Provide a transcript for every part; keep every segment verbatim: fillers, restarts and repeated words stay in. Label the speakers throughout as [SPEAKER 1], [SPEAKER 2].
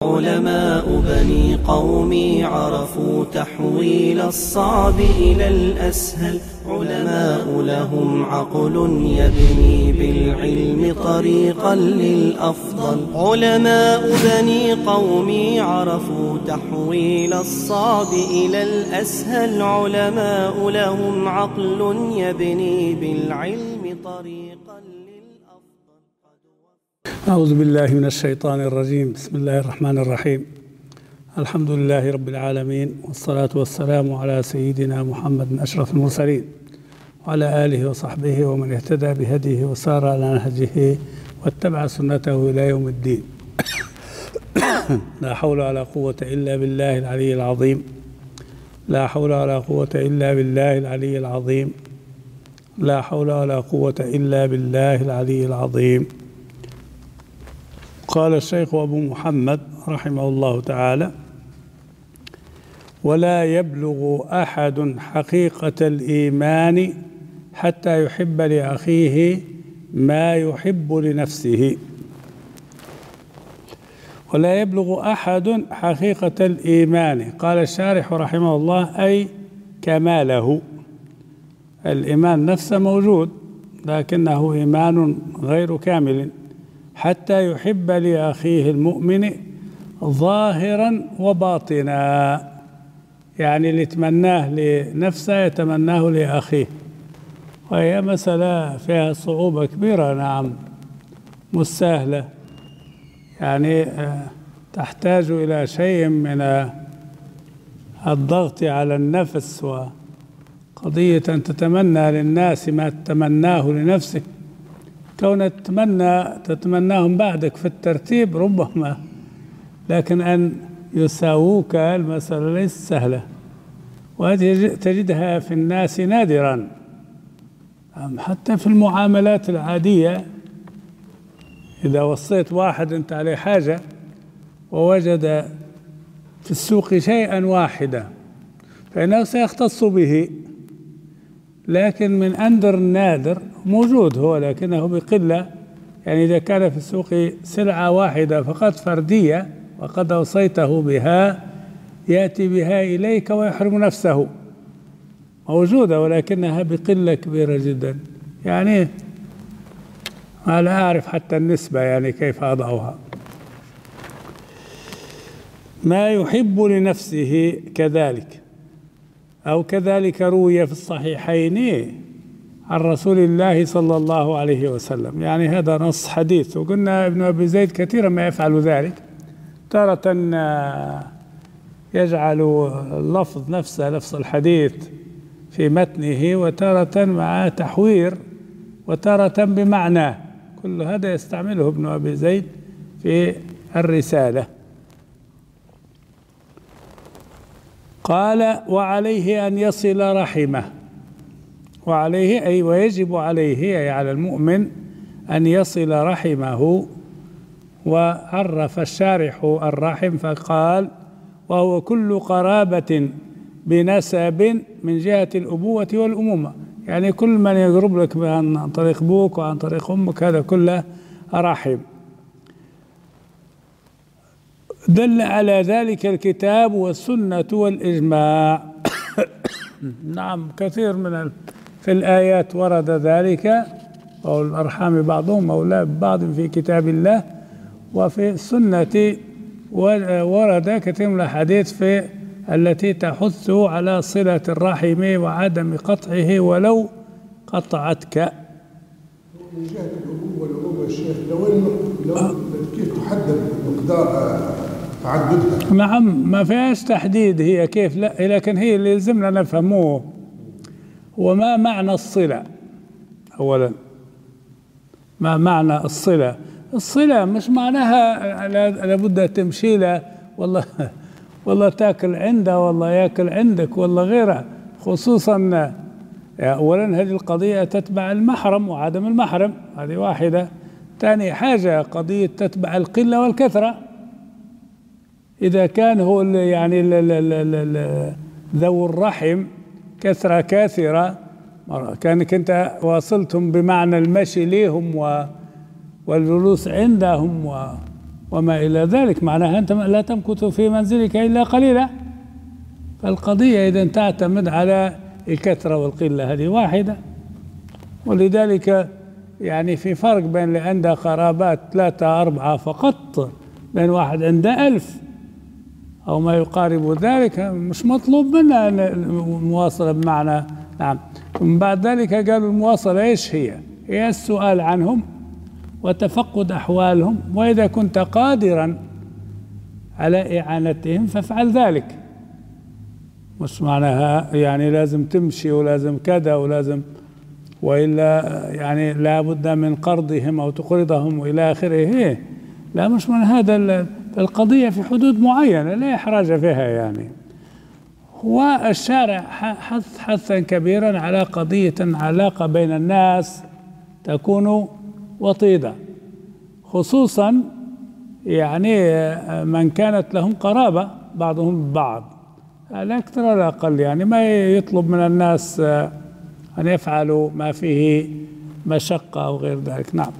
[SPEAKER 1] علماء بني قومي عرفوا تحويل الصعب إلى الأسهل. علماء لهم عقل يبني بالعلم طريقا للأفضل. علماء بني قومي عرفوا تحويل الصعب إلى الأسهل. علماء لهم عقل يبني بالعلم طريقا للأفضل.
[SPEAKER 2] أعوذ بالله من الشيطان الرجيم. بسم الله الرحمن الرحيم. الحمد لله رب العالمين، والصلاة والسلام على سيدنا محمد أشرف المرسلين وعلى آله وصحبه ومن اهتدى بهديه وسار على نهجه واتبع سنته إلى يوم الدين. لا حول ولا قوة إلا بالله العلي العظيم. لا حول ولا قوة إلا بالله العلي العظيم. لا حول ولا قوة إلا بالله العلي العظيم. قال الشيخ أبو محمد رحمه الله تعالى: ولا يبلغ أحد حقيقة الإيمان حتى يحب لأخيه ما يحب لنفسه. ولا يبلغ أحد حقيقة الإيمان، قال الشارح رحمه الله، أي كماله. الإيمان نفسه موجود لكنه إيمان غير كامل، حتى يحب لأخيه المؤمن ظاهرا وباطنا، يعني اللي يتمناه لنفسه يتمناه لأخيه. وهي مسألة فيها صعوبة كبيرة، نعم، مش سهلة، يعني تحتاج إلى شيء من الضغط على النفس، وقضية أن تتمنى للناس ما تتمناه لنفسك، كون تتمنى تتمناهم بعدك في الترتيب ربما، لكن أن يساووك المسألة ليست سهلة، وهذه تجدها في الناس نادرا، حتى في المعاملات العادية. إذا وصيت واحد أنت عليه حاجة ووجد في السوق شيئا واحدا فإنه سيختص به، لكن من أندر النادر موجود هو لكنه بقلة. يعني إذا كان في السوق سلعة واحدة فقط فردية وقد أوصيته بها يأتي بها إليك ويحرم نفسه، موجودة ولكنها بقلة كبيرة جدا، يعني ما لا أعرف حتى النسبة يعني كيف أضعها. ما يحب لنفسه كذلك، أو كذلك روي في الصحيحين عن رسول الله صلى الله عليه وسلم، يعني هذا نص حديث. وقلنا ابن أبي زيد كثيرا ما يفعل ذلك، تارة يجعل اللفظ نفسه لفظ الحديث في متنه، وتارة مع تحوير، وتارة بمعناه. كل هذا يستعمله ابن أبي زيد في الرسالة. قال: وعليه أن يصل رحمه. وعليه أي ويجب عليه أي على المؤمن أن يصل رحمه. وعرف الشارح الرحم فقال: وهو كل قرابة بنسب من جهة الأبوة والأمومة، يعني كل من يقرب لك عن طريق أبوك وعن طريق أمك هذا كله رحم. دل على ذلك الكتاب والسنة والإجماع. نعم، كثير من في الآيات ورد ذلك، أو الأرحام بعضهم أولى ببعض في كتاب الله، وفي السنة ورد كثير من الحديث في التي تحث على صلة الرحم وعدم قطعه ولو قطعتك.
[SPEAKER 3] من جهة الأبوة والأبوة الشيخ، لو لو كيف تحدد مقدار تعددها؟
[SPEAKER 2] نعم، ما فيهاش تحديد هي كيف، لا، لكن هي اللي يلزمنا نفهموه هو ما معنى الصلة. أولا، ما معنى الصلة؟ الصلة مش معناها لابد تمشي له والله والله تاكل عنده والله ياكل عندك والله غيره، خصوصا أولا هذه القضية تتبع المحرم وعدم المحرم، هذه واحدة. ثاني حاجة قضية تتبع القلة والكثرة. إذا كان هو يعني ذو الرحم كثرة كاثرة، كانك أنت واصلتم بمعنى المشي ليهم والجلوس عندهم وما إلى ذلك، معناها أنت لا تمكث في منزلك إلا قليلا. فالقضية إذا تعتمد على الكثرة والقلة هذه واحدة. ولذلك يعني في فرق بين اللي عنده قرابات ثلاثة أربعة فقط، بين واحد عنده ألف أو ما يقارب ذلك، مش مطلوب منا المواصلة بمعنى. نعم. ومن بعد ذلك قالوا المواصلة إيش هي؟ هي السؤال عنهم وتفقد أحوالهم، وإذا كنت قادرا على إعانتهم فافعل ذلك. مش معناها يعني لازم تمشي ولازم كذا ولازم، وإلا يعني لا بد من قرضهم أو تقرضهم وإلى آخره. لا، مش من هذا. القضية في حدود معينة لا إحراج فيها يعني. والشارع حث حثا كبيرا على قضية علاقة بين الناس تكون وطيدة، خصوصا يعني من كانت لهم قرابة بعضهم ببعض، لا أكثر ولا أقل. يعني ما يطلب من الناس أن يفعلوا ما فيه مشقة أو غير ذلك. نعم.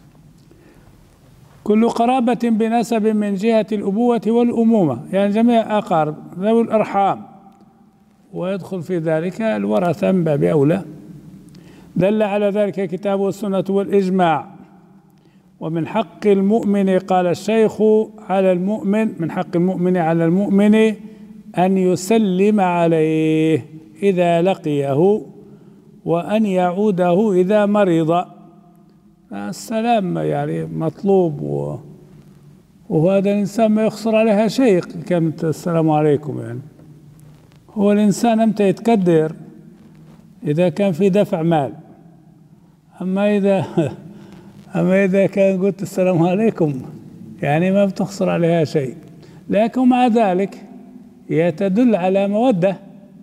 [SPEAKER 2] كل قرابة بنسب من جهة الأبوة والأمومة، يعني جميع أقارب ذوي الأرحام، ويدخل في ذلك الورثة من باب أولى. دل على ذلك كتاب والسنة والإجماع. ومن حق المؤمن، قال الشيخ، على المؤمن، من حق المؤمن على المؤمن أن يسلم عليه إذا لقيه، وأن يعوده إذا مرض. السلام يعني مطلوب، وهذا الإنسان ما يخسر عليها شيء كانت السلام عليكم. يعني هو الإنسان أمتى يتقدر إذا كان في دفع مال، أما إذا أما إذا كان قلت السلام عليكم يعني ما بتخسر عليها شيء. لكن مع ذلك هي تدل على مودة.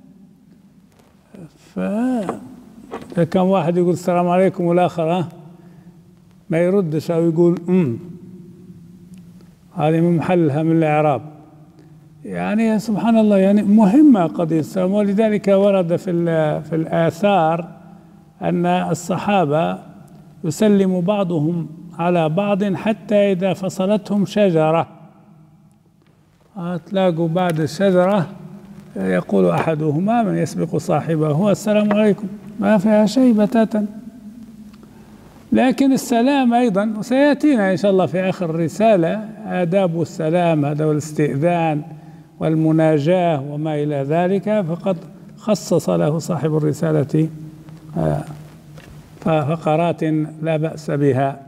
[SPEAKER 2] فإذا كان واحد يقول السلام عليكم والآخر ما يردش أو يقول أمم هذه من محلها من الإعراب، يعني سبحان الله، يعني مهمة قضية السلام. ولذلك ورد في في الآثار أن الصحابة يسلم بعضهم على بعض حتى إذا فصلتهم شجرة، تلاقوا بعد الشجرة يقول أحدهما من يسبق صاحبه السلام عليكم، ما فيها شيء بتاتا. لكن السلام أيضا، وسيأتينا إن شاء الله في آخر الرسالة آداب السلام، هذا والاستئذان والمناجاة وما إلى ذلك، فقد خصص له صاحب الرسالة فقرات لا بأس بها.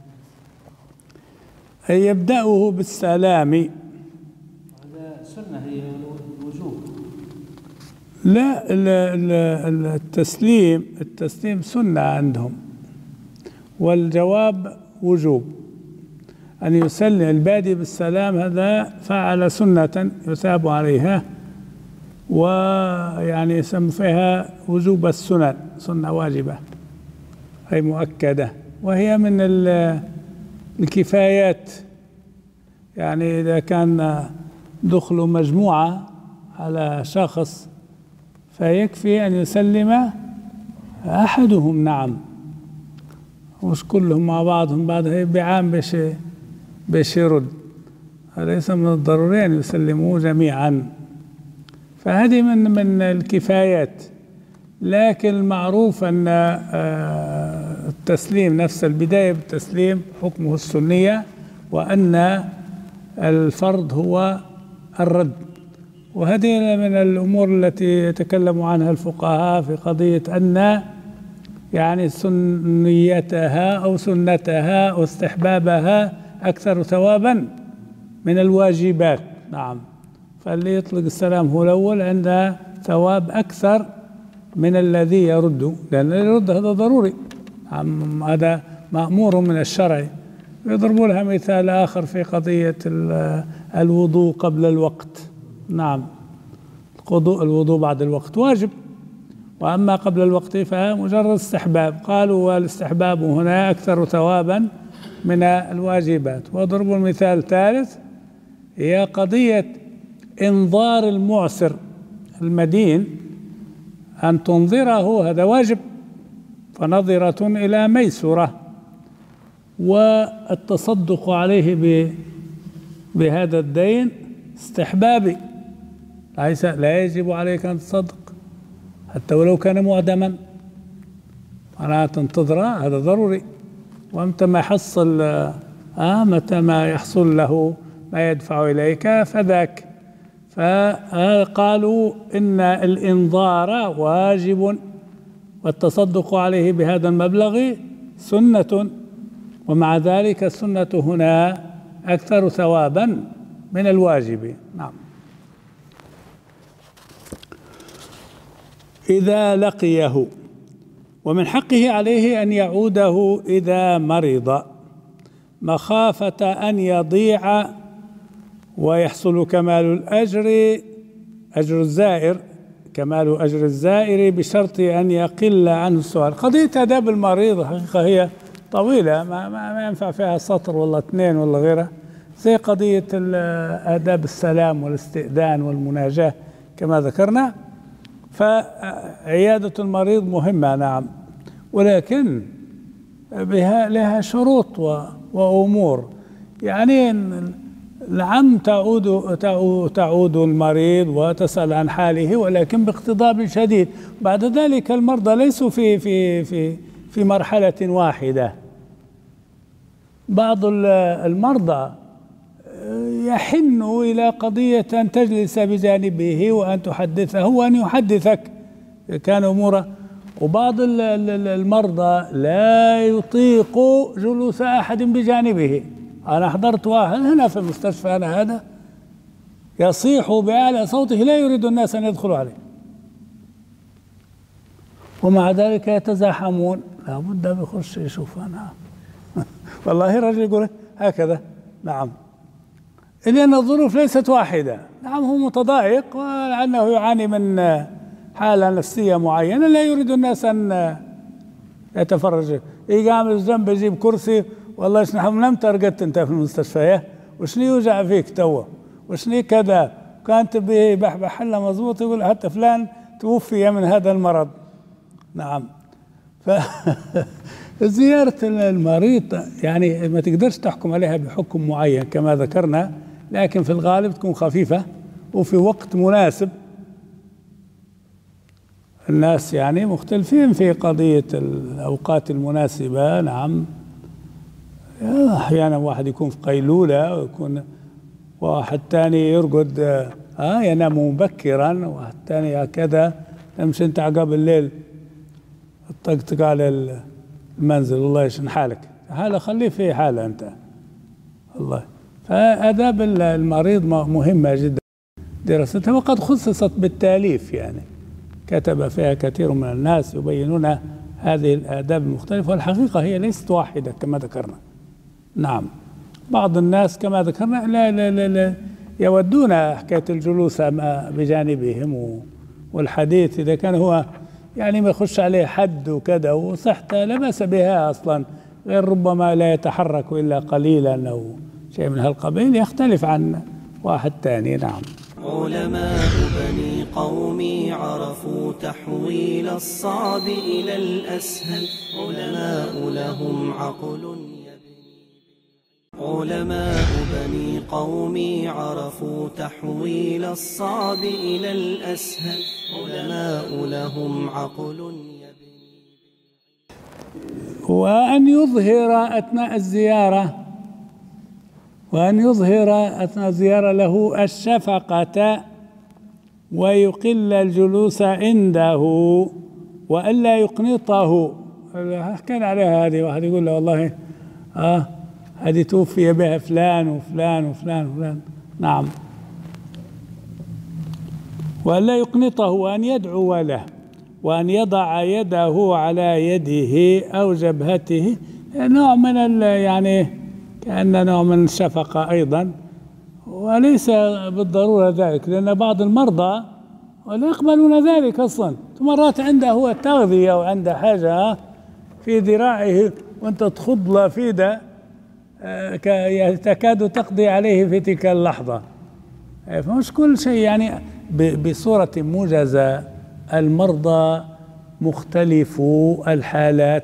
[SPEAKER 2] أي يبدأه بالسلام.
[SPEAKER 1] هذا سنة هي الوجوب؟
[SPEAKER 2] لا، التسليم التسليم سنة عندهم، والجواب وجوب. أن يسلم البادي بالسلام هذا فعل سنة يثاب عليها، ويعني يسمى فيها وجوب السنن، سنة واجبة أي مؤكدة، وهي من الكفايات. يعني إذا كان دخل مجموعة على شخص فيكفي أن يسلم أحدهم. نعم، مش كلهم مع بعضهم بعد هي بعام باش باش يرد، هذا ليس من الضروري أن يسلموا جميعا. فهذه من من الكفايات. لكن المعروف أن التسليم، نفس البداية بالتسليم حكمه السنية، وأن الفرض هو الرد. وهذه من الأمور التي يتكلم عنها الفقهاء في قضية أن يعني سنيتها أو سنتها أو استحبابها أكثر ثوابا من الواجبات. نعم، فاللي يطلق السلام هو الأول عنده ثواب أكثر من الذي يرد، لأن الرد هذا ضروري. نعم، هذا مأمور من الشرع. يضربوا لها مثال آخر في قضية الوضوء قبل الوقت. نعم، الوضوء بعد الوقت واجب، وأما قبل الوقت فمجرد استحباب. قالوا والاستحباب هنا أكثر ثوابا من الواجبات. وضربوا المثال الثالث، هي قضية إنظار المعسر المدين، أن تنظره هذا واجب، فنظرة إلى ميسورة. والتصدق عليه بهذا الدين استحبابي، ليس لا يجب عليك أن تصدق حتى ولو كان معدما، معناها تنتظره، هذا ضروري. ومتى ما يحصل آه متى ما يحصل له ما يدفع إليك فذاك. فقالوا إن الإنظار واجب والتصدق عليه بهذا المبلغ سنة، ومع ذلك السنة هنا أكثر ثوابا من الواجب. نعم. إذا لقيه، ومن حقه عليه أن يعوده إذا مرض مخافة أن يضيع ويحصل كمال الأجر، أجر الزائر، كمال أجر الزائر بشرط أن يقل عنه السؤال. قضية آداب المريض حقيقة هي طويلة، ما, ما, ما ينفع فيها سطر ولا اثنين ولا غيرها، زي قضية آداب السلام والاستئذان والمناجاة كما ذكرنا. فعيادة المريض مهمة نعم، ولكن بها لها شروط وأمور. يعني نعم تعود تعود المريض وتسأل عن حاله، ولكن باقتضاب شديد. بعد ذلك المرضى ليسوا في في في في مرحلة واحدة. بعض المرضى يحن إلى قضية أن تجلس بجانبه وأن تحدثه وأن يحدثك كان أموره، وبعض المرضى لا يطيق جلوس أحد بجانبه. أنا حضرت واحد هنا في المستشفى أنا هذا يصيح بأعلى صوته لا يريد الناس أن يدخلوا عليه، ومع ذلك يتزاحمون، لابد بيخش يشوف. أنا والله رجل يقول هكذا. نعم، لأن الظروف ليست واحدة. نعم هو متضايق ولأنه يعاني من حالة نفسية معينة، لا يريد الناس أن يتفرج. يجي عامل جنب يجيب كرسي، والله شنو منام ترقدت انت في المستشفى، وشنو يوجع فيك توا، وشنو كذا، كانت به بحبح حله مضبوط، يقول حتى فلان توفي من هذا المرض. نعم. فزيارة المريض يعني ما تقدرش تحكم عليها بحكم معين كما ذكرنا، لكن في الغالب تكون خفيفة وفي وقت مناسب. الناس يعني مختلفين في قضية الأوقات المناسبة. نعم، أحيانا واحد يكون في قيلولة، ويكون واحد تاني يرقد آه ينام مبكرا، واحد تاني هكذا. تمشي انت عقب الليل تطقطق على المنزل، والله يشن حالك، حالة خليه في حالة انت والله. فآداب المريض مهمة جدا دراستها، وقد خصصت بالتاليف، يعني كتب فيها كثير من الناس يبينون هذه الآداب المختلفة، والحقيقة هي ليست واحدة كما ذكرنا. نعم، بعض الناس كما ذكرنا لا لا لا, لا يودون حكاية الجلوس بجانبهم والحديث، إذا كان هو يعني ما يخش عليه حد وكذا وصحته لا بأس بها أصلا، غير ربما لا يتحرك إلا قليلا أو شيء من هالقبيل، يختلف عن واحد تاني. نعم.
[SPEAKER 4] علماء بني قومي عرفوا تحويل الصعب إلى الأسهل، علماء لهم عقل يبني. علماء بني قومي عرفوا تحويل الصعب إلى الأسهل، علماء لهم عقل يبني.
[SPEAKER 2] وأن يظهر أثناء الزيارة وأن يظهر أثناء الزيارة له الشفقة ويقل الجلوس عنده وألا يقنطه. كان عليها هذه، واحد يقول له والله آه هذه توفي بها فلان وفلان وفلان وفلان. نعم. وألا يقنطه، وأن يدعو له، وأن يضع يده على يده أو جبهته، نوع من يعني كأن نوع من الشفقة أيضا، وليس بالضرورة ذلك، لأن بعض المرضى ولا يقبلون ذلك أصلا. مرات عنده هو تغذية وعنده حاجة في ذراعه وأنت تخض له في ده تكاد تقضي عليه في تلك اللحظة. فمش كل شيء يعني بصورة موجزة. المرضى مختلف الحالات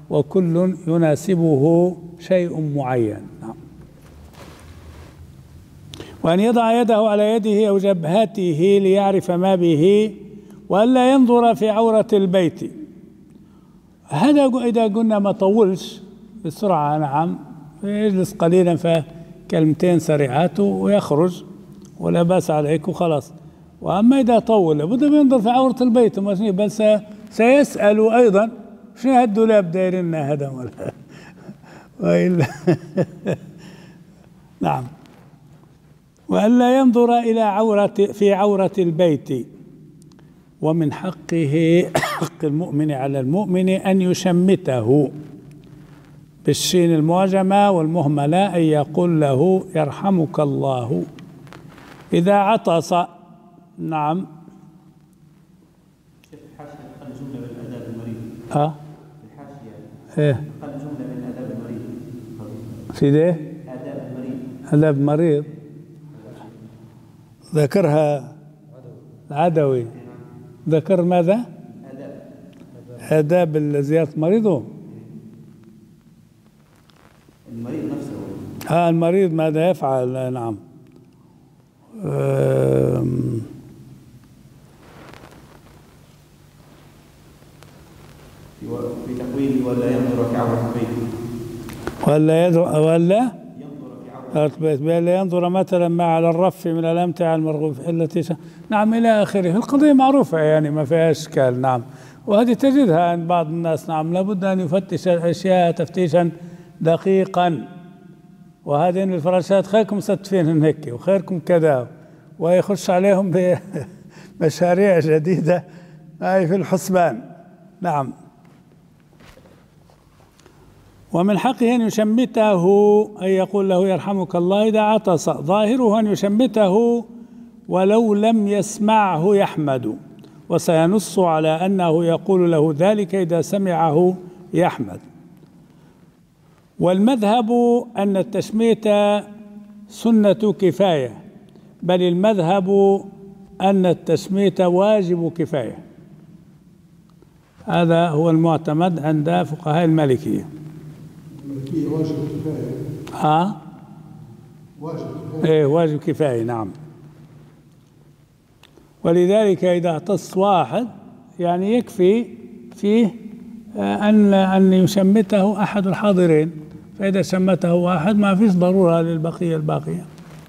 [SPEAKER 2] وكل يناسبه شيء معين. نعم. وأن يضع يده على يده أو جبهته ليعرف ما به، وألا ينظر في عورة البيت. هذا إذا قلنا ما طولش بسرعة، نعم، يجلس قليلا فكلمتين سريعات ويخرج ولا بأس عليك وخلاص. وأما إذا طول لابد أن ينظر في عورة البيت، بل سيسأل أيضا شنو هالدولاب داير لنا هذا ولا وإلا نعم. وألا ينظر إلى عورة في عورة البيت. ومن حقه حق المؤمن على المؤمن أن يشمته بالشين المعجمة والمهملة، أن يقول له يرحمك الله إذا عطس. نعم.
[SPEAKER 1] قل جملة من آداب المريض.
[SPEAKER 2] اه
[SPEAKER 1] الحاشية.
[SPEAKER 2] ايه.
[SPEAKER 1] قل جملة من آداب المريض.
[SPEAKER 2] في ده؟
[SPEAKER 1] آداب المريض.
[SPEAKER 2] آداب المريض. ذكرها العدوي. ذكر ماذا؟
[SPEAKER 1] آداب.
[SPEAKER 2] آداب زيارة مريضه.
[SPEAKER 1] المريض نفسه.
[SPEAKER 2] ها المريض ماذا يفعل؟ نعم. أم
[SPEAKER 1] في تقويم ولا ينظر في عورة البيت.
[SPEAKER 2] ولا يدعو ولا
[SPEAKER 1] ينظر في عورة
[SPEAKER 2] البيت، ولا ينظر مثلا ما على الرف من الأمتعة المرغوب التي ش... نعم إلى آخره. القضية معروفة يعني ما فيها إشكال. نعم. وهذه تجدها عند بعض الناس. نعم. لابد أن يفتش الأشياء تفتيشا دقيقا. وهذين الفراشات خيركم مستفين هيك وخيركم كذا، ويخش عليهم بمشاريع جديدة أي في الحسبان. نعم. ومن حقه أن يشمته، أن يقول له يرحمك الله إذا عطس. ظاهره أن يشمته ولو لم يسمعه يحمد، وسينص على أنه يقول له ذلك إذا سمعه يحمد. والمذهب أن التشميت سنة كفاية، بل المذهب أن التشميت واجب كفاية. هذا هو المعتمد عند فقهاء المالكية.
[SPEAKER 3] الملكية واجب كفاية.
[SPEAKER 2] ها؟
[SPEAKER 3] واجب كفاية.
[SPEAKER 2] ايه واجب كفاية. نعم. ولذلك إذا اعتص واحد يعني يكفي فيه أن أن يشمته أحد الحاضرين، فإذا شمته واحد ما فيش ضرورة للبقية الباقية.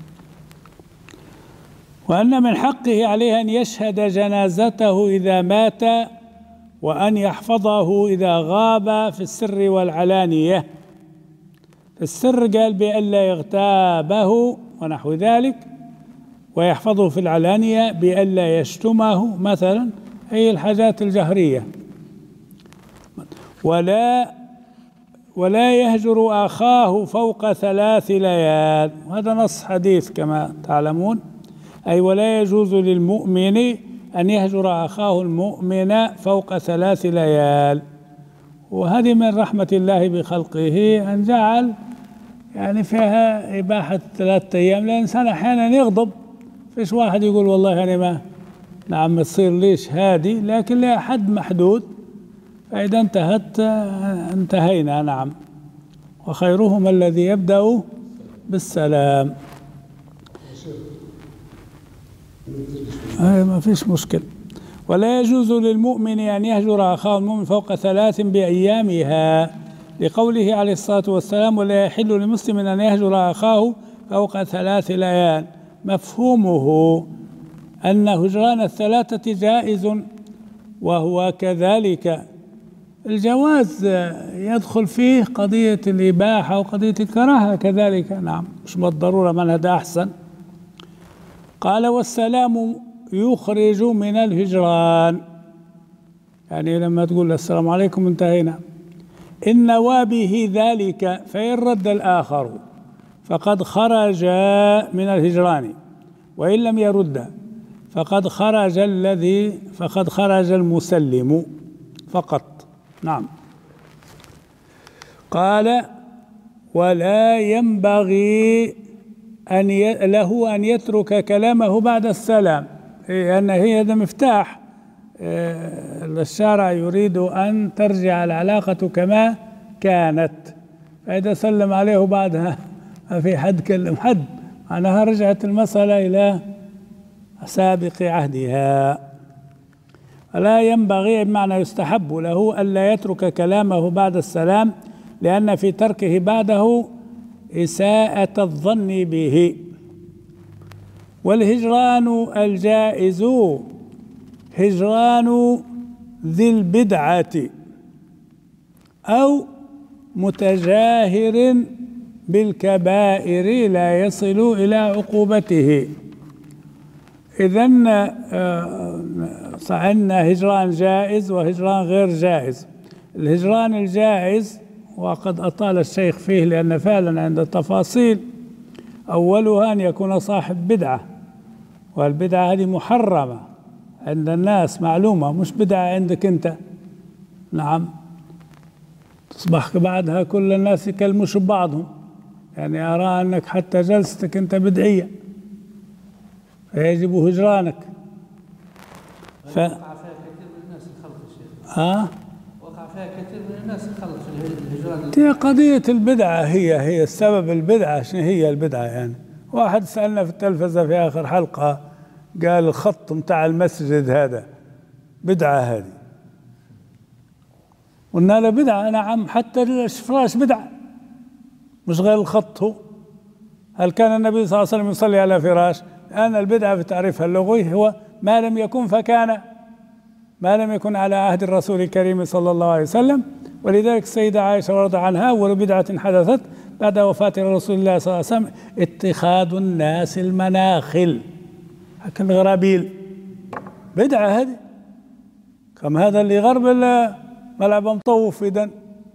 [SPEAKER 2] وأن من حقه عليه أن يشهد جنازته إذا مات، وأن يحفظه إذا غاب في السر والعلانية. في السر قال بألا يغتابه ونحو ذلك، ويحفظه في العلانية بألا يشتمه مثلا، هي الحاجات الجهرية. ولا ولا يهجر أخاه فوق ثلاث ليال، وهذا نص حديث كما تعلمون. أي ولا يجوز للمؤمن أن يهجر أخاه المؤمن فوق ثلاث ليال. وهذه من رحمة الله بخلقه أن جعل يعني فيها إباحة ثلاثة أيام، لأن الإنسان أحيانا يغضب، فيش واحد يقول والله أنا ما نعم تصير ليش هادي، لكن لها حد محدود، فإذا انتهت انتهينا. نعم. وخيرهم الذي يبدأ بالسلام. أي ما فيش مشكلة. ولا يجوز للمؤمن أن يهجر أخاه المؤمن فوق ثلاث بأيامها، لقوله عليه الصلاة والسلام ولا يحل لمسلم أن يهجر أخاه فوق ثلاث ليال. مفهومه أن هجران الثلاثة جائز، وهو كذلك الجواز يدخل فيه قضية الإباحة وقضية الكراهة كذلك. نعم. مش بالضرورة من هذا أحسن. قال والسلام يخرج من الهجران، يعني لما تقول السلام عليكم انتهينا. إن نوى به ذلك فإن رد الآخر فقد خرج من الهجران، وإن لم يرد فقد خرج الذي فقد خرج المسلم فقط. نعم. قال ولا ينبغي أن ي... له أن يترك كلامه بعد السلام، لأن هي هذا مفتاح. الشارع يريد أن ترجع العلاقة كما كانت، فإذا سلم عليه بعدها ما في حد كلم حد، معناها رجعت المسألة إلى سابق عهدها. لا ينبغي بمعنى يستحب له ألا يترك كلامه بعد السلام، لأن في تركه بعده إساءة الظن به. والهجران الجائز هجران ذي البدعة أو متجاهر بالكبائر لا يصل إلى عقوبته. إذن عندنا هجران جائز وهجران غير جائز. الهجران الجائز وقد أطال الشيخ فيه لأن فعلا عند التفاصيل أولها أن يكون صاحب بدعة، والبدعة هذه محرمة عند الناس معلومة، مش بدعة عندك أنت. نعم، تصبح بعدها كل الناس يكلموش ببعضهم، يعني أرى أنك حتى جلستك أنت بدعية فيجب هجرانك. ف...
[SPEAKER 1] وقع فيها كثير من الناس الخلط الشيخ.
[SPEAKER 2] آه؟
[SPEAKER 1] وقع فيها كثير من الناس الخلط في الهجران.
[SPEAKER 2] هي قضية البدعة، هي هي السبب البدعة. شنو هي البدعة يعني؟ واحد سألنا في التلفزة في آخر حلقة قال الخط متاع المسجد هذا بدعة هذه. قلنا له بدعة، نعم، حتى الفراش بدعة مش غير الخط. هو هل كان النبي صلى الله عليه وسلم يصلي على فراش؟ لأن البدعة في تعريفها اللغوي هو ما لم يكن فكان، ما لم يكن على عهد الرسول الكريم صلى الله عليه وسلم. ولذلك السيدة عائشة رضي الله عنها أول بدعة حدثت بعد وفاة رسول الله صلى الله عليه وسلم اتخاذ الناس المناخل، هكا الغرابيل، بدعة هذه. كم هذا اللي غرب ملعب مطوف إذن.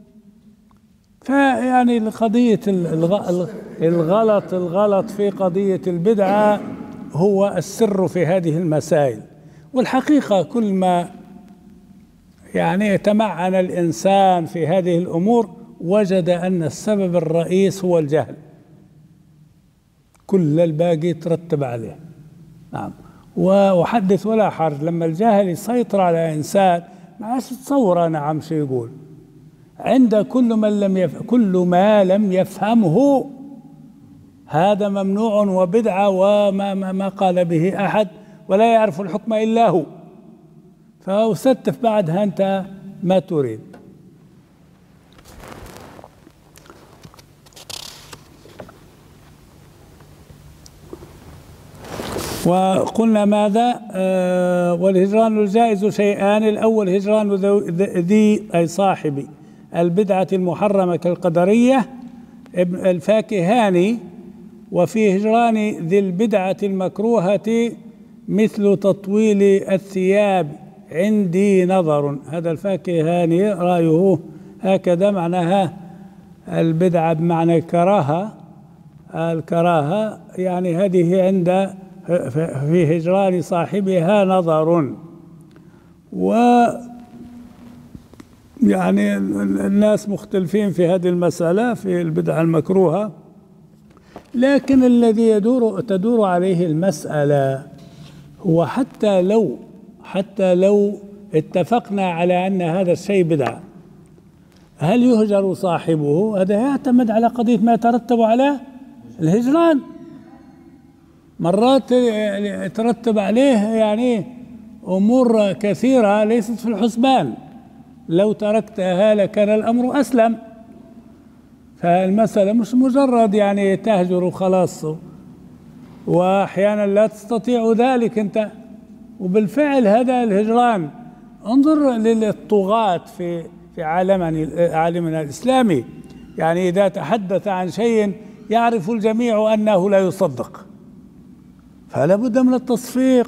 [SPEAKER 2] فيعني قضية الغلط الغلط في قضية البدعة هو السر في هذه المسائل. والحقيقة كل ما يعني يتمعن الإنسان في هذه الأمور وجد أن السبب الرئيس هو الجهل، كل الباقي ترتب عليه. نعم، وحدث ولا حرج لما الجاهل يسيطر على إنسان ما عادش تصور أنا عم شو يقول. عند كل من لم يف... كل ما لم يفهمه هذا ممنوع وبدعة وما ما, ما قال به أحد ولا يعرف الحكم إلا هو، فأستف بعدها أنت ما تريد. وقلنا ماذا؟ آه والهجران الجائز شيئان: الأول هجران ذي أي صاحب البدعة المحرمة كالقدرية الفاكهاني، وفي هجران ذي البدعة المكروهة مثل تطويل الثياب عندي نظر. هذا الفاكهاني رأيه هكذا، معناها البدعة بمعنى الكراهة، الكراهة يعني هذه عند في هجران صاحبها نظر. و يعني الناس مختلفين في هذه المسألة في البدعة المكروهة، لكن الذي يدور تدور عليه المسألة هو حتى لو حتى لو اتفقنا على أن هذا الشيء بدعة، هل يهجر صاحبه؟ هذا يعتمد على قضية ما يترتب على الهجران. مرات يترتب عليه يعني أمور كثيرة ليست في الحسبان، لو تركتها لكان الأمر أسلم. فالمسألة مش مجرد يعني تهجر وخلاص، وأحيانا لا تستطيع ذلك أنت. وبالفعل هذا الهجران، انظر للطغاة في في عالمنا عالمنا الإسلامي، يعني إذا تحدث عن شيء يعرف الجميع أنه لا يصدق، فلا بد من التصفيق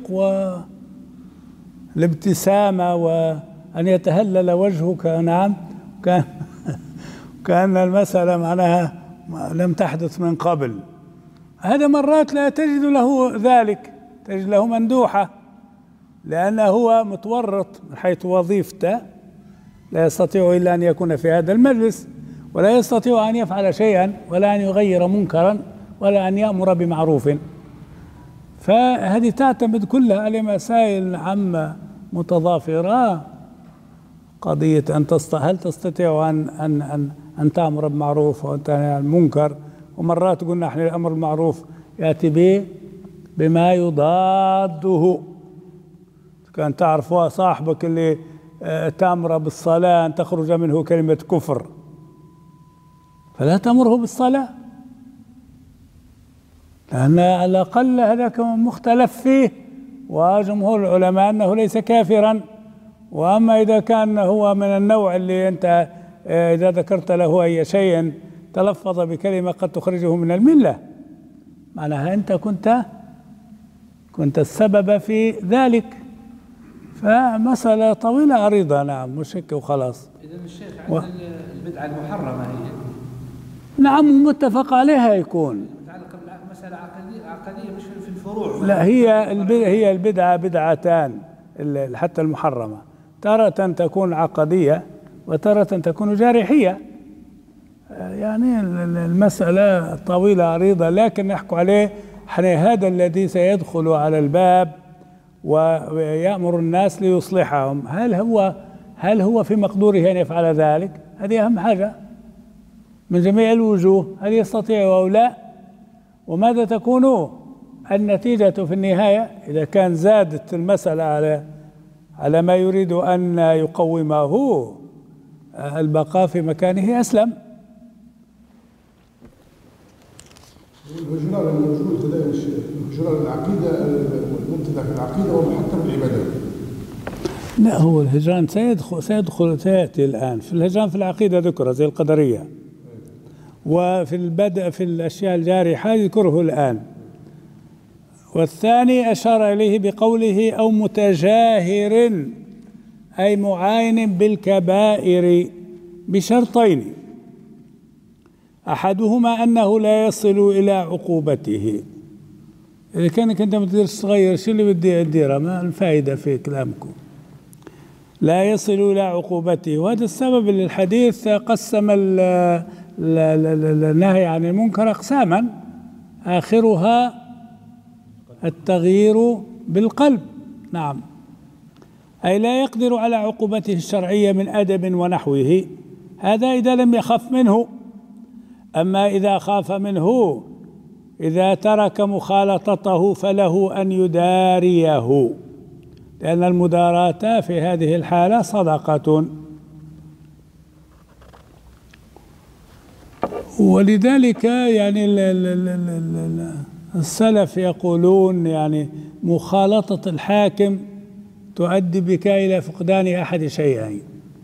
[SPEAKER 2] والابتسامة وأن يتهلل وجهك. نعم، كان كأن المسألة معناها لم تحدث من قبل. هذا مرات لا تجد له ذلك، تجد له مندوحة، لأنه هو متورط من حيث وظيفته، لا يستطيع إلا أن يكون في هذا المجلس، ولا يستطيع أن يفعل شيئا ولا أن يغير منكرا ولا أن يأمر بمعروف. فهذه تعتمد كلها على مسائل عامة متضافرة. قضية أن تستطيع هل تستطيع أن أن أن أن تأمر بالمعروف وأن تنهى عن المنكر. ومرات قلنا احنا الأمر بالمعروف يأتي به بما يضاده. كان تعرف صاحبك اللي تأمر بالصلاة أن تخرج منه كلمة كفر، فلا تأمره بالصلاة، لأن على الأقل هذاك مختلف فيه، وجمهور العلماء أنه ليس كافرا. وأما إذا كان هو من النوع اللي أنت إذا ذكرت له أي شيء تلفظ بكلمة قد تخرجه من الملة، معناها أنت كنت كنت السبب في ذلك. فمسألة طويلة عريضة. نعم، مش هيك وخلاص.
[SPEAKER 1] إذا الشيخ عند و... البدعة المحرمة هي
[SPEAKER 2] نعم متفق عليها يكون
[SPEAKER 1] متعلقة بمسألة عقدية عقدية مش في الفروع.
[SPEAKER 2] لا، هي البدعة هي البدعة بدعتان حتى المحرمة، تارة تكون عقدية وتارة تكون جارحية. يعني المسألة طويلة عريضة، لكن نحكي عليه احنا هذا الذي سيدخل على الباب ويأمر الناس ليصلحهم، هل هو هل هو في مقدوره أن يفعل ذلك؟ هذه أهم حاجة من جميع الوجوه، هل يستطيع أو لا؟ وماذا تكون النتيجة في النهاية إذا كان زادت المسألة على على ما يريد أن يقومه؟ البقاء في مكانه أسلم.
[SPEAKER 3] الهجران الموجود هذا الهجران العقيدة المبتدع في العقيدة ومحكم العبادات.
[SPEAKER 2] لا، هو الهجران سيدخل سيدخل سيأتي الآن. في الهجران في العقيدة ذكر زي القدرية، وفي البدء في الأشياء الجارحة يذكره الآن. والثاني أشار إليه بقوله أو متجاهر، أي معاين بالكبائر بشرطين، أحدهما أنه لا يصل إلى عقوبته. إذا كانك أنت ما تقدرش تغير، شو اللي بدي أديره؟ ما الفائدة في كلامكم؟ لا يصل إلى عقوبته، وهذا السبب اللي الحديث قسم النهي عن المنكر أقساما، آخرها التغيير بالقلب. نعم، أي لا يقدر على عقوبته الشرعية من أدب ونحوه، هذا إذا لم يخف منه. أما إذا خاف منه، إذا ترك مخالطته فله أن يداريه، لأن المداراة في هذه الحالة صدقة. ولذلك يعني السلف يقولون يعني مخالطة الحاكم تؤدي بك إلى فقدان أحد شيئين: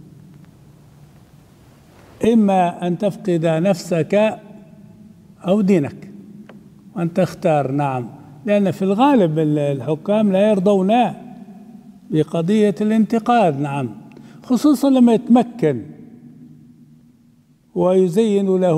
[SPEAKER 2] إما أن تفقد نفسك أو دينك، وأن تختار. نعم، لأن في الغالب الحكام لا يرضون بقضية الانتقاد. نعم، خصوصا لما يتمكن ويزين له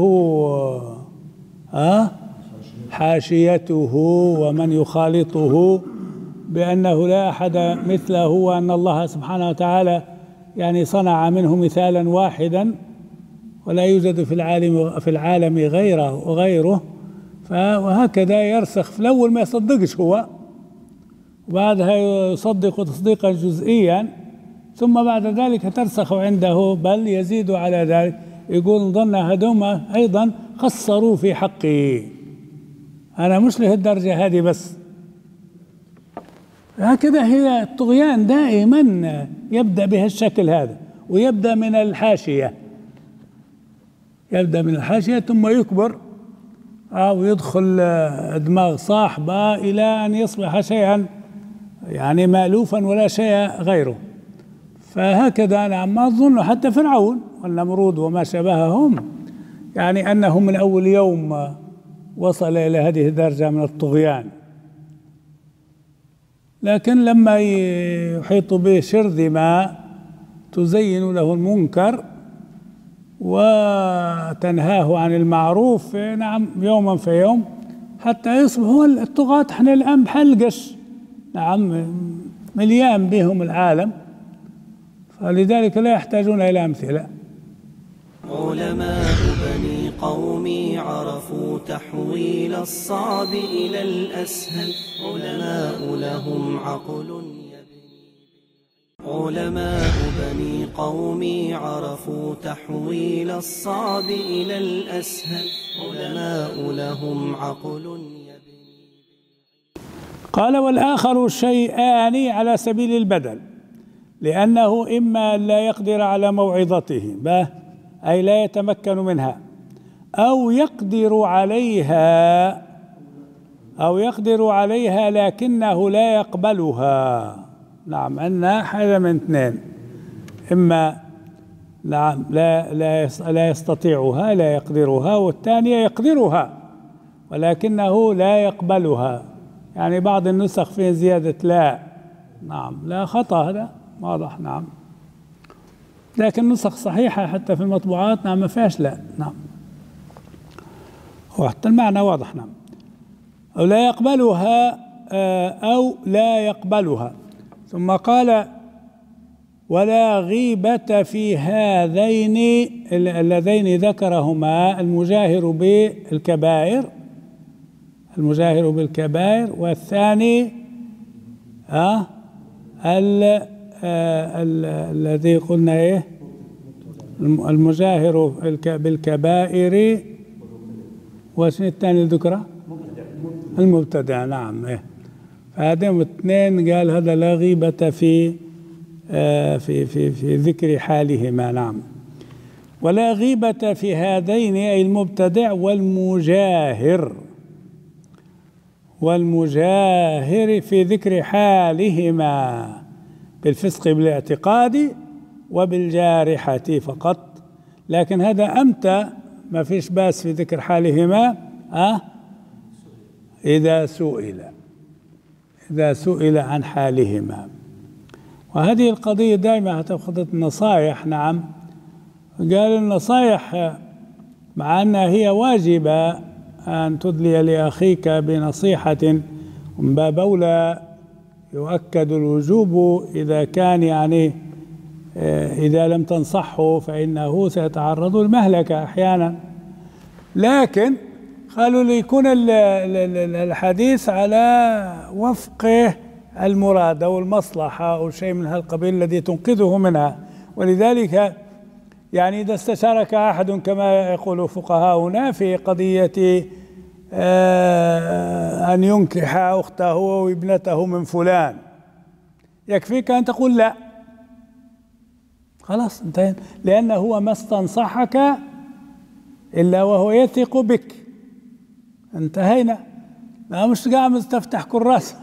[SPEAKER 2] آه حاشيته ومن يخالطه بأنه لا أحد مثله، وأن الله سبحانه وتعالى يعني صنع منه مثالا واحدا ولا يوجد في العالم في العالم غيره وغيره. فهكذا يرسخ في الأول، ما يصدقش هو، وبعدها يصدق تصديقا جزئيا، ثم بعد ذلك ترسخ عنده، بل يزيد على ذلك، يقول ظن هدوما أيضا قصروا في حقي، أنا مش لهالدرجة هذه بس. هكذا هي الطغيان دائما يبدأ بهالشكل هذا، ويبدأ من الحاشية، يبدأ من الحاشية ثم يكبر أو يدخل دماغ صاحبه إلى أن يصبح شيئا يعني مألوفا ولا شيء غيره. فهكذا أنا ما أظن حتى فرعون والنمرود وما شابههم يعني أنه من أول يوم وصل إلى هذه الدرجة من الطغيان، لكن لما يحيط به شرذمة تزين له المنكر وتنهاه عن المعروف، نعم، يوما في يوم حتى يصبح هو الطغاة. احنا الآن بحلقش، نعم، مليان بهم العالم، فلذلك لا يحتاجون إلى أمثلة.
[SPEAKER 4] علماء بني قومي عرفوا تحويل الصعب إلى الأسهل، علماء لهم عقل يبني. علماء بني قومي عرفوا تحويل الصعب إلى الأسهل، علماء لهم عقل يبني.
[SPEAKER 2] قال والآخر شيئان على سبيل البدل، لأنه إما لا يقدر على موعظته أي لا يتمكن منها، أو يقدر عليها أو يقدر عليها لكنه لا يقبلها. نعم، عندنا حاجة من اثنين، إما نعم لا لا لا يستطيعها لا يقدرها، والثانية يقدرها ولكنه لا يقبلها. يعني بعض النسخ فيه زيادة لا. نعم، لا خطأ، هذا واضح. نعم، لكن نسخ صحيحة حتى في المطبوعات نعم ما فيهاش لا. نعم، وحتى المعنى واضح. نعم، أو لا يقبلها أو لا يقبلها. ثم قال ولا غيبة في هذين اللذين ذكرهما، المجاهر بالكبائر المجاهر بالكبائر والثاني آه الذي قلنا ايه المجاهر بالكبائر، وشنو الثاني الذكرى المبتدع. نعم، ايه فهذين الاثنين قال هذا لا غيبة في آه في في في ذكر حالهما. نعم، ولا غيبة في هذين أي المبتدع والمجاهر والمجاهر في ذكر حالهما بالفسق بالاعتقاد وبالجارحة فقط. لكن هذا أمتى ما فيش باس في ذكر حالهما أه؟ إذا سئل إذا سئل عن حالهما. وهذه القضية دائما هتأخذ النصائح. نعم، قال النصائح مع أنها هي واجبة أن تدلي لأخيك بنصيحة من باب أولى يؤكد الوجوب إذا كان يعني إذا لم تنصحه فإنه سيتعرض للمهلكة أحيانا. لكن قالوا ليكون الحديث على وفقه المراد أو المصلحة أو شيء من هالقبيل الذي تنقذه منها. ولذلك يعني إذا استشارك أحد كما يقول فقهاؤنا في قضية أن ينكح أخته وابنته من فلان، يكفيك أن تقول لا، خلاص انتهينا، لأنه هو ما استنصحك إلا وهو يثق بك. انتهينا. لا مش قاعد تفتح كراسة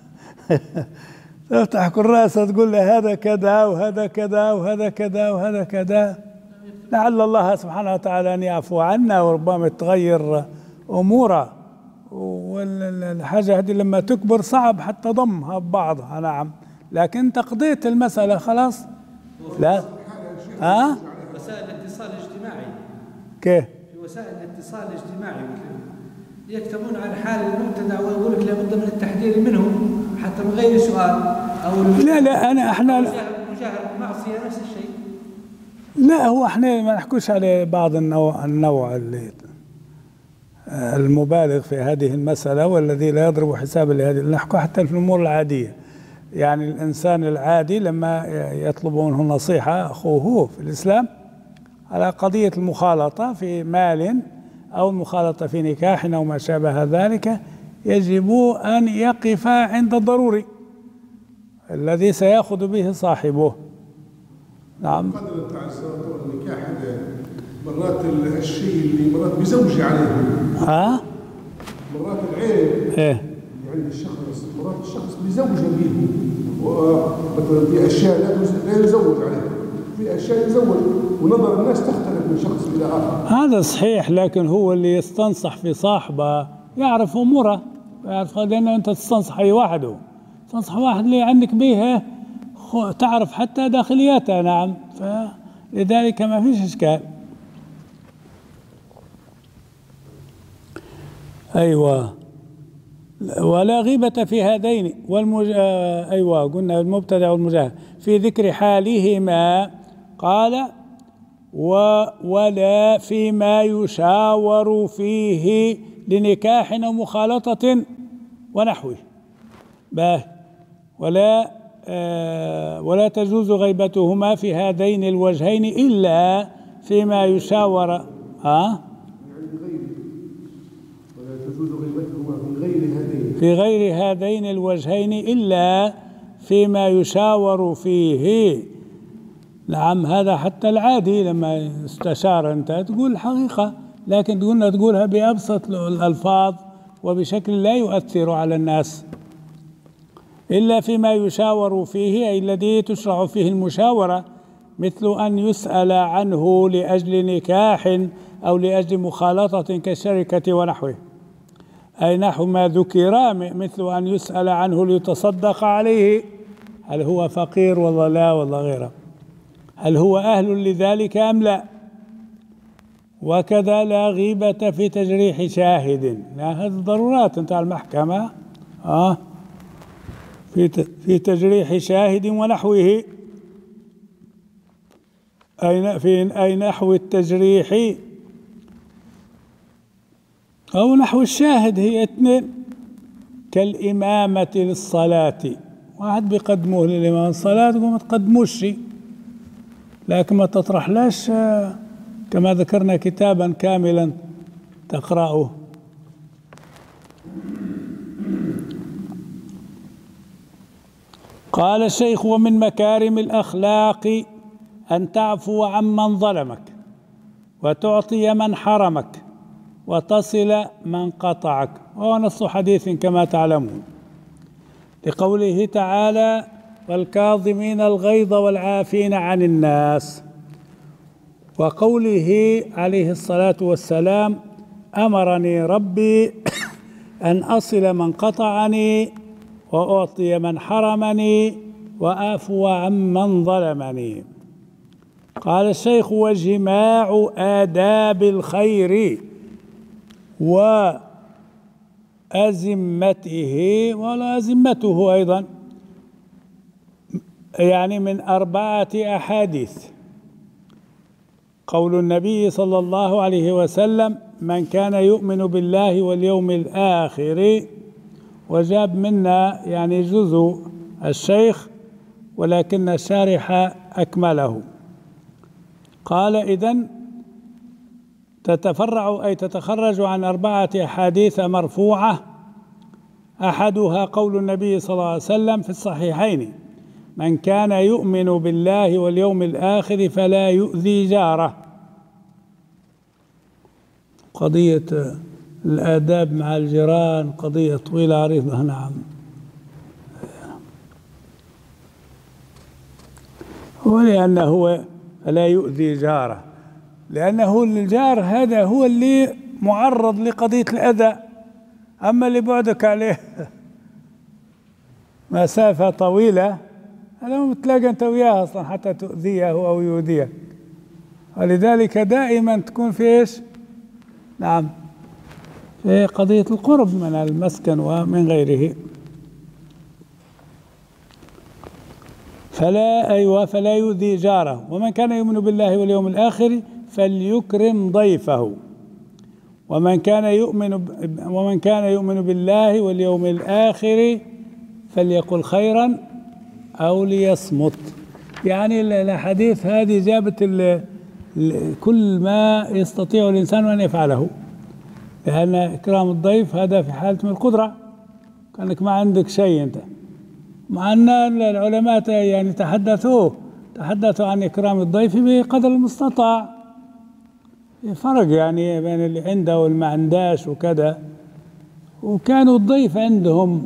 [SPEAKER 2] تفتح كراسة تقول له هذا كذا وهذا كذا وهذا كذا وهذا كذا. لعل الله سبحانه وتعالى أن يعفو عنا وربما تغير أموره. والحاجة هذه لما تكبر صعب حتى ضمها ببعضها. نعم، لكن تقضية المسألة خلاص. لا ها
[SPEAKER 5] وسائل الاتصال الاجتماعي،
[SPEAKER 2] كيف
[SPEAKER 5] في وسائل الاتصال الاجتماعي يكتبون عن حال المبتدع ويقول لك لابد من التحذير منهم حتى من غير سؤال أو
[SPEAKER 2] لا لا أنا احنا
[SPEAKER 5] مجاهر معصية نفس الشيء.
[SPEAKER 2] لا هو احنا ما نحكوش على بعض النوع النوع اللي المبالغ في هذه المسألة والذي لا يضرب حسابا لهذه، نحكو حتى في الأمور العادية. يعني الإنسان العادي لما يطلب منه نصيحة أخوه في الإسلام على قضية المخالطة في مال أو المخالطة في نكاح أو ما شابه ذلك، يجب أن يقف عند الضروري الذي سيأخذ به صاحبه. نعم،
[SPEAKER 3] القدر بتاع النكاح هذا مرات الشيء اللي مرات بيزوج عليه.
[SPEAKER 2] ها؟
[SPEAKER 3] مرات العيب
[SPEAKER 2] ايه
[SPEAKER 3] يعني الشخص مرات الشخص بيزوج به، ومثلا في اشياء لا يزوج عليها، في اشياء يزوج، ونظر الناس تختلف من شخص الى اخر.
[SPEAKER 2] هذا صحيح، لكن هو اللي يستنصح في صاحبه يعرف اموره، يعرف، لانه انت تستنصح اي واحد، هو تنصح واحد اللي عندك به تعرف حتى داخلياته. نعم، فلذلك ما فيش اشكال. ايوه، ولا غيبة في هذين والمج... ايوه قلنا المبتدع والمجاهر في ذكر حالهما. قال و... ولا فيما يشاور فيه لنكاح او مخالطة ونحوه. باه ولا آه ولا تجوز غيبتهما في هذين الوجهين إلا فيما يشاور. ها؟
[SPEAKER 3] يعني غير ولا تجوز غيبتهما في غير هذين
[SPEAKER 2] في غير هذين الوجهين إلا فيما يشاور فيه. نعم، هذا حتى العادي لما استشار أنت تقول الحقيقة، لكن قلنا تقولها بأبسط الألفاظ وبشكل لا يؤثر على الناس. إلا فيما يشاور فيه، أي الذي تشرع فيه المشاورة، مثل أن يسأل عنه لأجل نكاح أو لأجل مخالطة كالشركة ونحوه، أي نحو ما ذكر، مثل أن يسأل عنه ليتصدق عليه، هل هو فقير ولا لا ولا غيره، هل هو أهل لذلك أم لا. وكذا لا غيبة في تجريح شاهد، هذه الضرورات نتاع المحكمة آه في في تجريح شاهد ونحوه، أي في أي نحو التجريح أو نحو الشاهد، هي اثنين، كالإمامة للصلاة، واحد بيقدموه للإمام الصلاة وما تقدموش، لكن ما تطرحلاش كما ذكرنا كتابا كاملا تقرأه. قال الشيخ: ومن مكارم الأخلاق أن تعفو عمن ظلمك، وتعطي من حرمك، وتصل من قطعك. وهو نص حديث كما تعلمون، لقوله تعالى: والكاظمين الغيظ والعافين عن الناس. وقوله عليه الصلاة والسلام: أمرني ربي أن أصل من قطعني، وأعطي من حرمني، وأعفو عمن ظلمني. قال الشيخ: وجماع آداب الخير وأزمته، ولا أزمته أيضا، يعني من أربعة أحاديث. قول النبي صلى الله عليه وسلم: من كان يؤمن بالله واليوم الآخر، وجاب منا يعني جزء الشيخ، ولكن الشارح أكمله. قال: إذن تتفرع أي تتخرج عن أربعة أحاديث مرفوعة، أحدها قول النبي صلى الله عليه وسلم في الصحيحين: من كان يؤمن بالله واليوم الآخر فلا يؤذي جاره. قضية الآداب مع الجيران قضية طويلة عريضة. نعم، ولأنه هو لا يؤذي جاره، لأنه الجار هذا هو اللي معرض لقضية الأذى، أما اللي بعدك عليه مسافة طويلة هذا ما بتلاقي أنت وياه أصلا حتى تؤذيه أو يؤذيك. ولذلك دائما تكون في إيش؟ نعم، في قضية القرب من المسكن ومن غيره. فلا أيوة فلا يؤذي جاره. ومن كان يؤمن بالله واليوم الآخر فليكرم ضيفه. ومن كان يؤمن ومن كان يؤمن بالله واليوم الآخر فليقل خيرا أو ليصمت. يعني الحديث هذه جابت كل ما يستطيع الإنسان أن يفعله، لأن إكرام الضيف هذا في حالة من القدرة، كأنك ما عندك شيء أنت. مع أن العلماء يعني تحدثوا تحدثوا عن إكرام الضيف بقدر المستطاع، فرق يعني بين اللي عنده واللي ما عنداش وكذا. وكانوا الضيف عندهم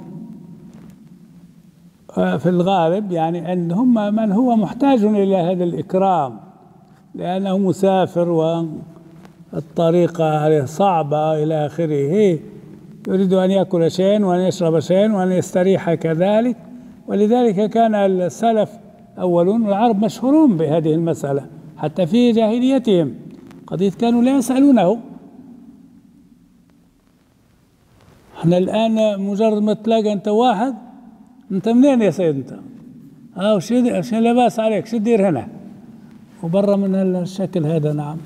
[SPEAKER 2] في الغالب يعني عندهم من هو محتاج إلى هذا الإكرام، لأنه مسافر والطريقة عليه صعبة إلى آخره، يريد أن يأكل شيئا وأن يشرب شيئا وأن يستريح كذلك. ولذلك كان السلف أولون العرب مشهورون بهذه المسألة حتى في جاهليتهم، قضية كانوا لا يسألونه. احنا الآن مجرد ما تلاقي أنت واحد، أنت منين يا سيد أنت؟ اه وش وش لاباس عليك؟ شو تدير هنا؟ وبرا من الشكل هذا. نعم.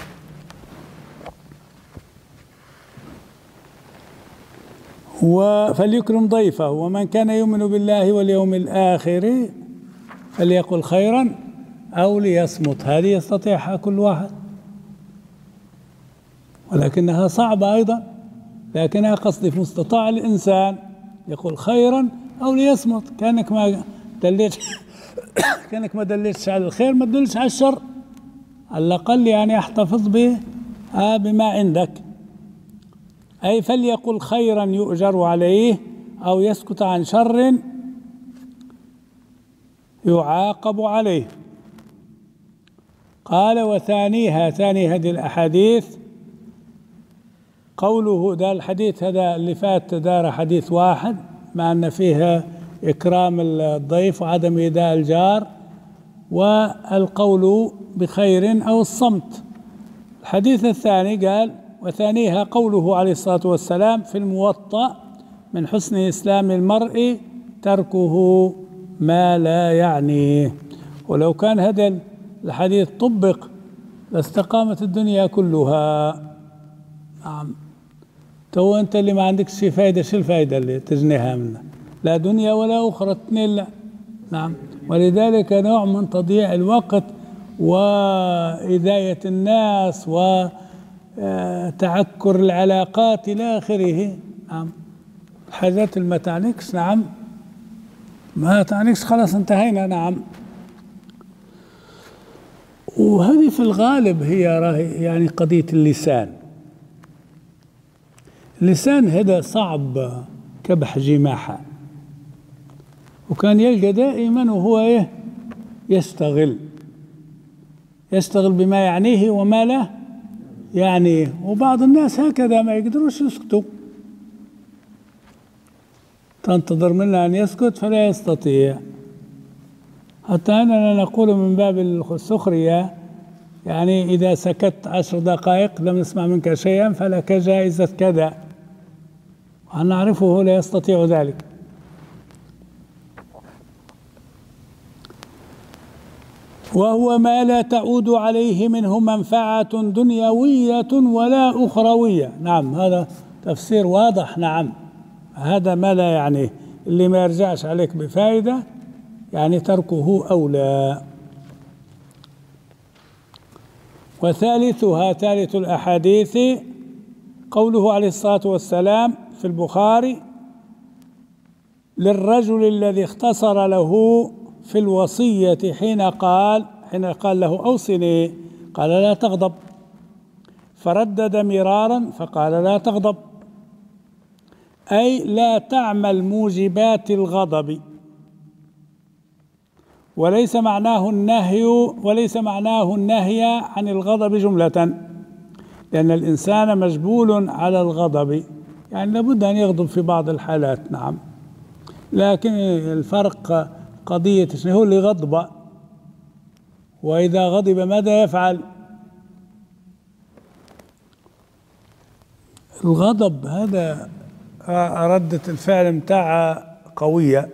[SPEAKER 2] فليكرم ضيفه. ومن كان يؤمن بالله واليوم الآخر فليقل خيرا أو ليصمت. هذه يستطيعها كل واحد، ولكنها صعبة أيضا، لكنها قصدي في مستطاع الإنسان يقول خيرا أو ليصمت، كأنك ما دليتش كأنك ما دليتش على الخير ما تدلش على الشر، على الأقل يعني احتفظ به بما عندك. أي فليقل خيرا يؤجر عليه أو يسكت عن شر يعاقب عليه. قال وثانيها، ثاني هذه الأحاديث قوله، ده الحديث هذا اللي فات دار حديث واحد مع أن فيها إكرام الضيف وعدم إيذاء الجار والقول بخير أو الصمت. الحديث الثاني قال وثانيها قوله عليه الصلاة والسلام في الموطأ من حسن إسلام المرء تركه ما لا يعنيه. ولو كان هذا الحديث طبق لاستقامت الدنيا كلها. نعم، تو أنت اللي ما عندكش فايدة، شو الفايدة اللي تجنيها منه؟ لا دنيا ولا أخرى، اثنين لا. نعم، ولذلك نوع من تضييع الوقت وإذاية الناس وتعكر العلاقات إلى آخره. نعم، الحاجات اللي ما تعنيكش، نعم ما تعنيكش خلاص انتهينا. نعم، وهذه في الغالب هي يعني قضية اللسان. اللسان هذا صعب كبح جماحة، وكان يلقى دائما وهو ايه يشتغل يشتغل بما يعنيه وما لا يعنيه. وبعض الناس هكذا ما يقدروش يسكتوا، تنتظر منه أن يسكت فلا يستطيع. حتى أننا نقول من باب السخرية يعني إذا سكت عشر دقائق لم نسمع منك شيئا فلك جائزة كذا، ونعرفه لا يستطيع ذلك. وهو ما لا تعود عليه منه منفعة دنيوية ولا أخروية. نعم، هذا تفسير واضح. نعم، هذا ما لا يعنيه، اللي ما يرجعش عليك بفائدة يعني تركه أولى. وثالثها، ثالث الأحاديث قوله عليه الصلاة والسلام في البخاري للرجل الذي اختصر له في الوصية حين قال حين قال له أوصني، قال لا تغضب، فردد مرارا فقال لا تغضب، أي لا تعمل موجبات الغضب. وليس معناه النهي وليس معناه النهي عن الغضب جملة، لأن الإنسان مجبول على الغضب، يعني لابد أن يغضب في بعض الحالات. نعم، لكن الفرق قضية شنو هو اللي غضب، وإذا غضب ماذا يفعل؟ الغضب هذا ردة الفعل متاعها قوية،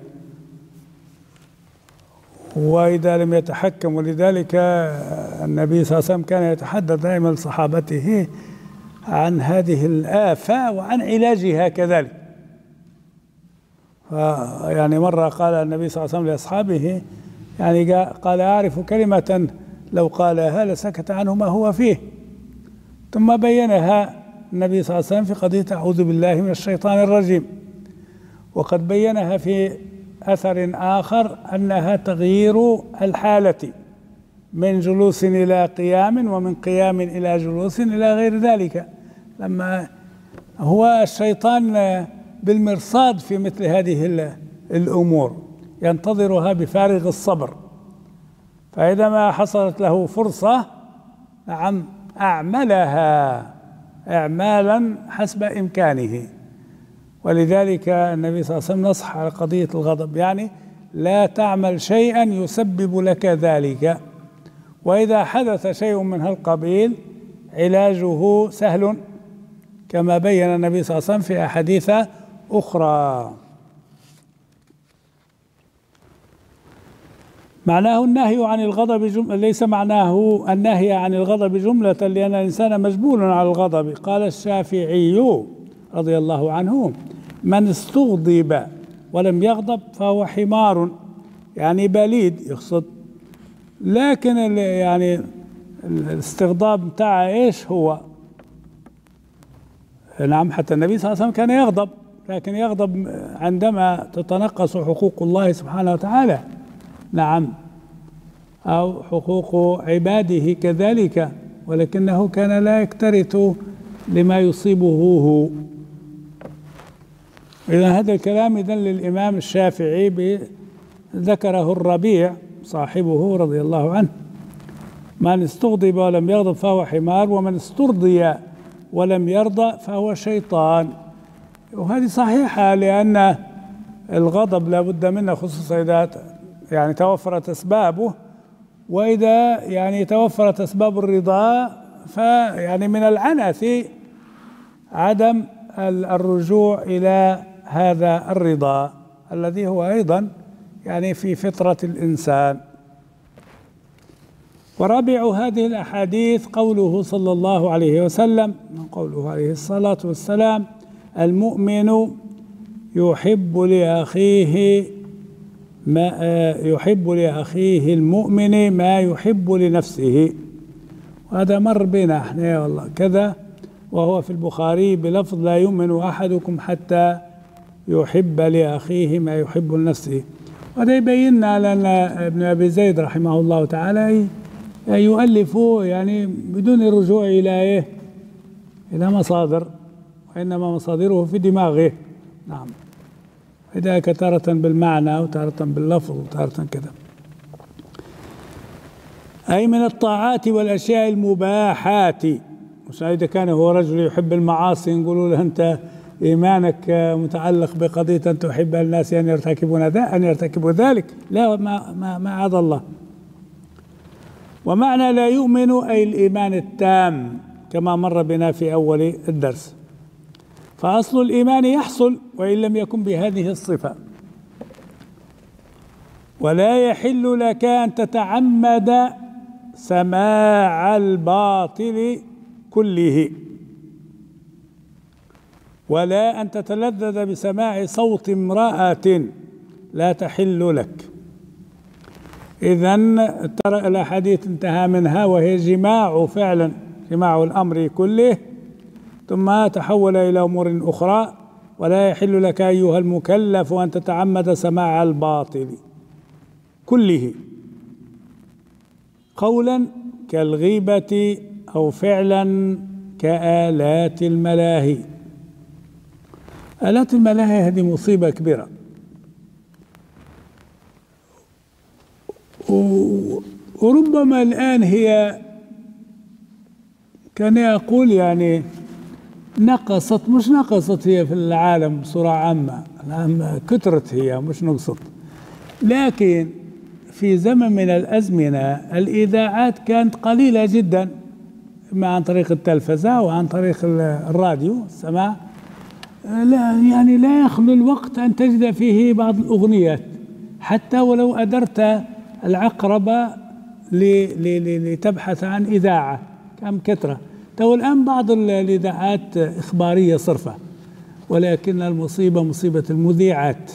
[SPEAKER 2] وإذا لم يتحكم. ولذلك النبي صلى الله عليه وسلم كان يتحدث دائما لصحابته عن هذه الآفة وعن علاجها كذلك. يعني مرة قال النبي صلى الله عليه وسلم لأصحابه يعني قال أعرف كلمة لو قالها لسكت عنه ما هو فيه، ثم بينها النبي صلى الله عليه وسلم في قضية أعوذ بالله من الشيطان الرجيم، وقد بينها في أثر آخر أنها تغيير الحالة من جلوس إلى قيام ومن قيام إلى جلوس إلى غير ذلك. لما هو الشيطان بالمرصاد في مثل هذه الأمور ينتظرها بفارغ الصبر، فإذا ما حصلت له فرصة نعم أعملها إعمالا حسب إمكانه. ولذلك النبي صلى الله عليه وسلم نصح على قضية الغضب، يعني لا تعمل شيئا يسبب لك ذلك، وإذا حدث شيء من هالقبيل علاجه سهل كما بين النبي صلى الله عليه وسلم في أحاديث أخرى. معناه النهي عن الغضب جملة، ليس معناه النهي عن الغضب جملة، لأن الإنسان مجبول على الغضب. قال الشافعي رضي الله عنه من استغضب ولم يغضب فهو حمار، يعني بليد يقصد. لكن يعني الاستغضاب بتاعه ايش هو؟ نعم، حتى النبي صلى الله عليه وسلم كان يغضب لكن يغضب عندما تتنقص حقوق الله سبحانه وتعالى، نعم، أو حقوق عباده كذلك، ولكنه كان لا يكترث لما يصيبه هو. إذا هذا الكلام إذن للإمام الشافعي ذكره الربيع صاحبه رضي الله عنه: من استغضب ولم يغضب فهو حمار، ومن استرضي ولم يرضى فهو شيطان. وهذه صحيحة، لأن الغضب لا بد منه، خصوصا إذا يعني توفرت أسبابه، وإذا يعني توفرت أسباب الرضا فيعني من العنث عدم الرجوع إلى هذا الرضا الذي هو أيضا يعني في فطرة الإنسان. ورابع هذه الأحاديث قوله صلى الله عليه وسلم، قوله عليه الصلاة والسلام: المؤمن يحب لأخيه ما يحب لأخيه المؤمن ما يحب لنفسه. وهذا مر بنا احنا والله كذا، وهو في البخاري بلفظ: لا يؤمن أحدكم حتى يحب لأخيه ما يحب لنفسه. وهذا يبيننا لأن ابن أبي زيد رحمه الله تعالى يؤلف يعني بدون الرجوع إلى إيه؟ إلى مصادر، وإنما مصادره في دماغه، نعم، ذلك تارة بالمعنى وتارة باللفظ وتارة كذا. أي من الطاعات والأشياء المباحات. مش إذا كان هو رجل يحب المعاصي نقولوا له أنت إيمانك متعلق بقضية أن تحب الناس أن يرتكبون ذا أن يرتكبوا ذلك، لا، ما ما ما عاد الله. ومعنى لا يؤمن أي الإيمان التام، كما مر بنا في أول الدرس. فأصل الإيمان يحصل وإن لم يكن بهذه الصفة. ولا يحل لك أن تتعمد سماع الباطل كله، ولا أن تتلذذ بسماع صوت امرأة لا تحل لك. إذن ترى الأحاديث انتهى منها، وهي جماع فعلا، جماع الأمر كله، ثم تحول إلى أمور أخرى. ولا يحل لك أيها المكلف أن تتعمد سماع الباطل كله، قولا كالغيبة أو فعلا كآلات الملاهي. آلات الملاهي هذه مصيبة كبيرة، وربما الآن هي كان يقول يعني نقصت، مش نقصت هي في العالم بصورة عامة، كثرت هي مش نقصت، لكن في زمن من الأزمنة الإذاعات كانت قليلة جدا، إما عن طريق التلفزة وعن طريق الراديو السماع، لا يعني لا يخلو الوقت أن تجد فيه بعض الأغنيات، حتى ولو أدرت العقربة لتبحث عن إذاعة كم كثرة. تو الآن بعض الإذاعات إخبارية صرفة، ولكن المصيبة مصيبة المذيعات،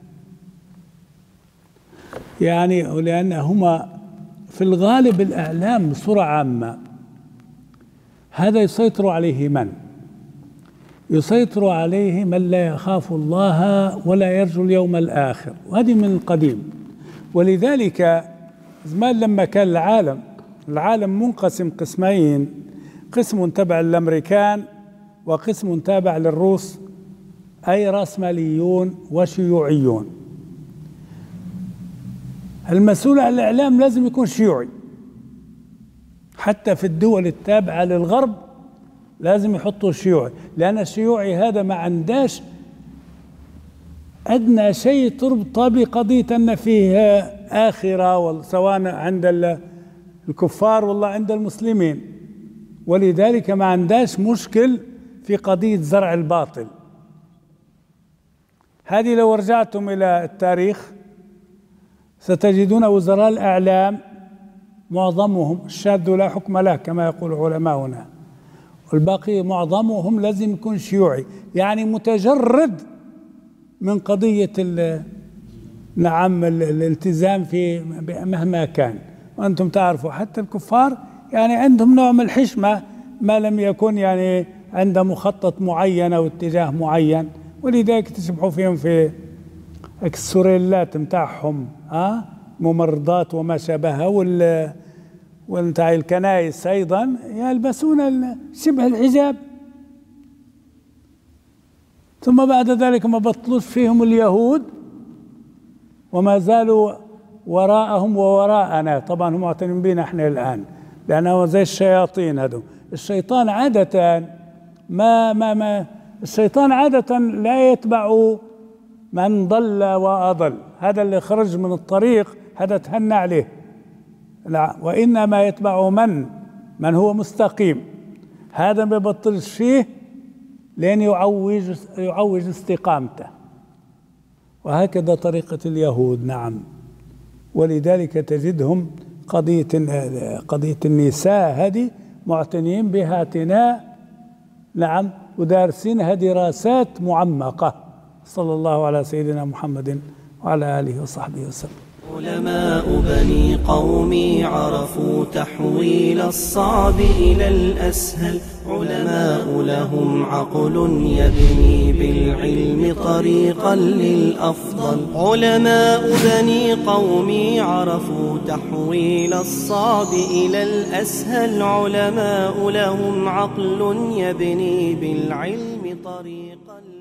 [SPEAKER 2] يعني لأن هما في الغالب الإعلام بصورة عامة هذا يسيطر عليه من؟ يسيطر عليه من لا يخاف الله ولا يرجو اليوم الآخر، وهذه من القديم. ولذلك زمان لما كان العالم العالم منقسم قسمين، قسم تابع للأمريكان وقسم تابع للروس، أي رأسماليون وشيوعيون. المسؤول عن الإعلام لازم يكون شيوعي، حتى في الدول التابعة للغرب لازم يحطوا شيوعي، لأن الشيوعي هذا ما عنداش أدنى شيء تربط بقضية أن فيه آخرة، سواء عند الكفار والله عند المسلمين، ولذلك ما عنداش مشكل في قضية زرع الباطل. هذه لو رجعتم إلى التاريخ ستجدون وزراء الإعلام معظمهم الشاذ لا حكم له كما يقول علماؤنا، والباقي معظمهم لازم يكون شيوعي، يعني متجرد من قضية نعم الالتزام في مهما كان. وأنتم تعرفوا حتى الكفار يعني عندهم نوع من الحشمة، ما لم يكن يعني عند مخطط معين أو اتجاه معين، ولذلك تسمحوا فيهم في السريلات متاعهم، ها ممرضات وما شابهها، وال والمتاع الكنائس أيضا يلبسون شبه الحجاب. ثم بعد ذلك ما بطلوش فيهم اليهود وما زالوا وراءهم ووراءنا. طبعا هم معتنين بنا احنا الآن لأنه زي الشياطين. هذو الشيطان عادة ما ما ما الشيطان عادة لا يتبع من ضل وأضل، هذا اللي خرج من الطريق هذا تهنى عليه، لا، وإنما يتبع من من هو مستقيم، هذا ما يبطلش فيه لأن يعوج يعوج استقامته. وهكذا طريقة اليهود. نعم. ولذلك تجدهم قضية قضية النساء هذه معتنين بها اعتناء، نعم، ودارسينها دراسات معمقة. صلى الله على سيدنا محمد وعلى آله وصحبه وسلم.
[SPEAKER 4] علماء بني قومي عرفوا تحويل الصعب إلى الأسهل، علماء لهم عقل يبني بالعلم طريقا للأفضل. علماء بني قومي عرفوا تحويل الصعب إلى الأسهل، علماء لهم عقل يبني بالعلم طريقا